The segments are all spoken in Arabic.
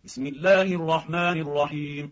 بسم الله الرحمن الرحيم.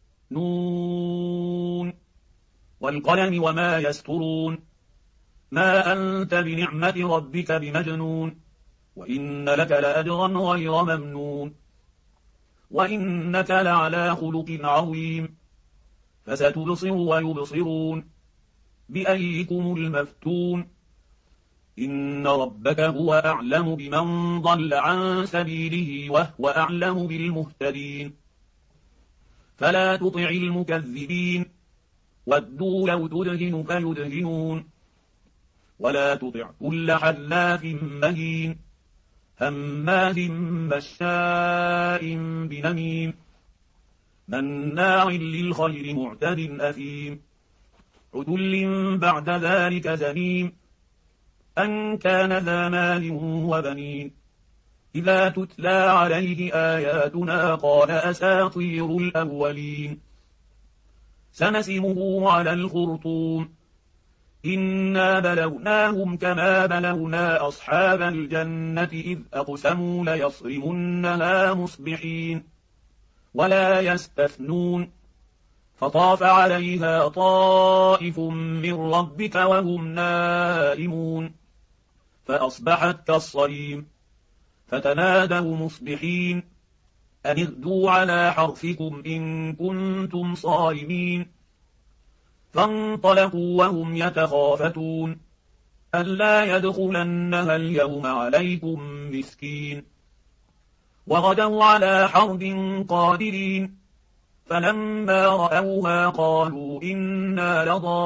نون والقلم وما يسطرون. ما أنت بنعمة ربك بمجنون، وإن لك لأجرا غير ممنون، وإنك لعلى خلق عظيم. فستبصر ويبصرون بأيكم المفتون. إن ربك هو أعلم بمن ضل عن سبيله وهو أعلم بالمهتدين. فلا تطع المكذبين، ودوا لو تدهن فيدهنون. ولا تطع كل حلاف مهين، هماز مشاء بنميم، مناع للخير معتد أثيم، عتل بعد ذلك زنيم، أن كان ذا مال وبنين. إذا تتلى عليه آياتنا قال أساطير الأولين. سنسمه على الخرطوم. إنا بلوناهم كما بلونا أصحاب الجنة إذ أقسموا ليصرمنها مصبحين ولا يستثنون. فطاف عليها طائف من ربك وهم نائمون، فأصبحت كالصريم. فتنادوا مصبحين أن اغدوا على حرثكم إن كنتم صارمين. فانطلقوا وهم يتخافتون ألا يدخلنها اليوم عليكم مسكين. وغدوا على حرد قادرين، فلما رأوها قالوا إنا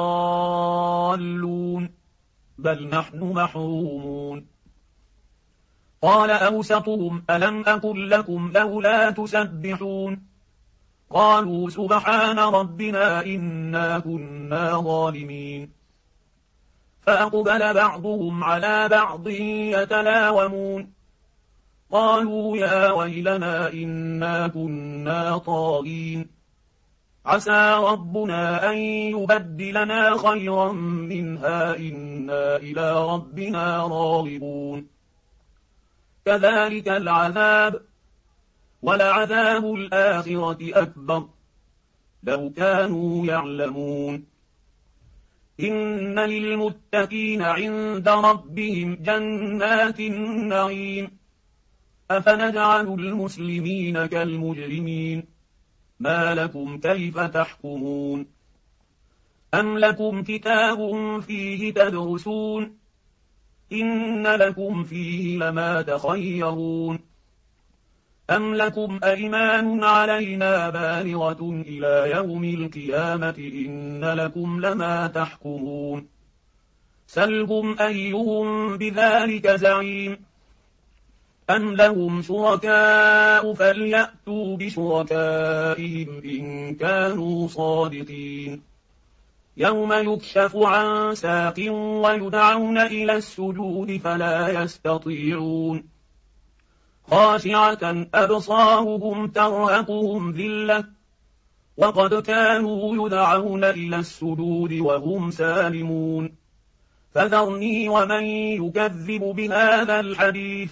لضالون بل نحن محرومون. قال أوسطهم ألم أقل لكم لولا تسبحون؟ قالوا سبحان ربنا إنا كنا ظالمين. فأقبل بعضهم على بعض يتلاومون قالوا يا ويلنا إنا كنا طاغين، عسى ربنا أن يبدلنا خيرا منها إنا إلى ربنا راغبون. كذلك العذاب، ولعذاب الآخرة أكبر لو كانوا يعلمون. إن للمتقين عند ربهم جنات النعيم. أفنجعل المسلمين كالمجرمين؟ ما لكم كيف تحكمون؟ أم لكم كتاب فيه تدرسون؟ إن لكم فيه لما تخيرون. أم لكم أيمان علينا بالغة إلى يوم القيامة إن لكم لما تحكمون. سلهم أيهم بذلك زعيم. أم لهم شركاء فليأتوا بشركائهم إن كانوا صادقين. يوم يكشف عن ساق ويدعون إلى السجود فلا يستطيعون. خاشعة أبصارهم ترهقهم ذلة وقد كانوا يدعون إلى السجود وهم سالمون. فذرني ومن يكذب بهذا الحديث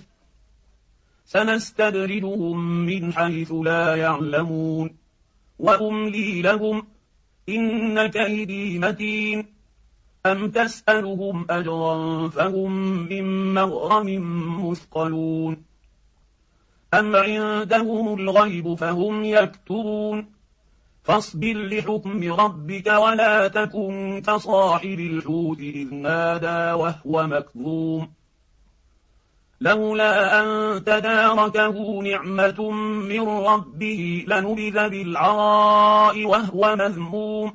سنستدرجهم من حيث لا يعلمون وأملي لهم إن كيدي متين. أم تسألهم أجرا فهم من مغرم مثقلون. أم عندهم الغيب فهم يكتبون. فاصبر لحكم ربك ولا تكن كصاحب الحوت إذ نادى وهو مكظوم. لولا أن تداركه نعمة من ربه لنبذ بالعراء وهو مذموم.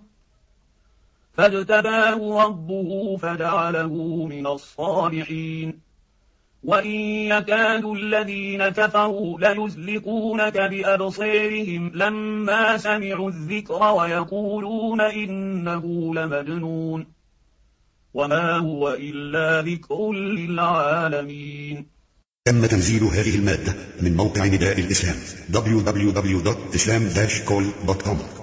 فاجتباه ربه فجعله من الصالحين. وإن يكاد الذين كفروا ليزلقونك بأبصيرهم لما سمعوا الذكر ويقولون إنه لمجنون وما هو إلا ذكر للعالمين. تم تنزيل هذه المادة من موقع نداء الإسلام www.islam-call.com.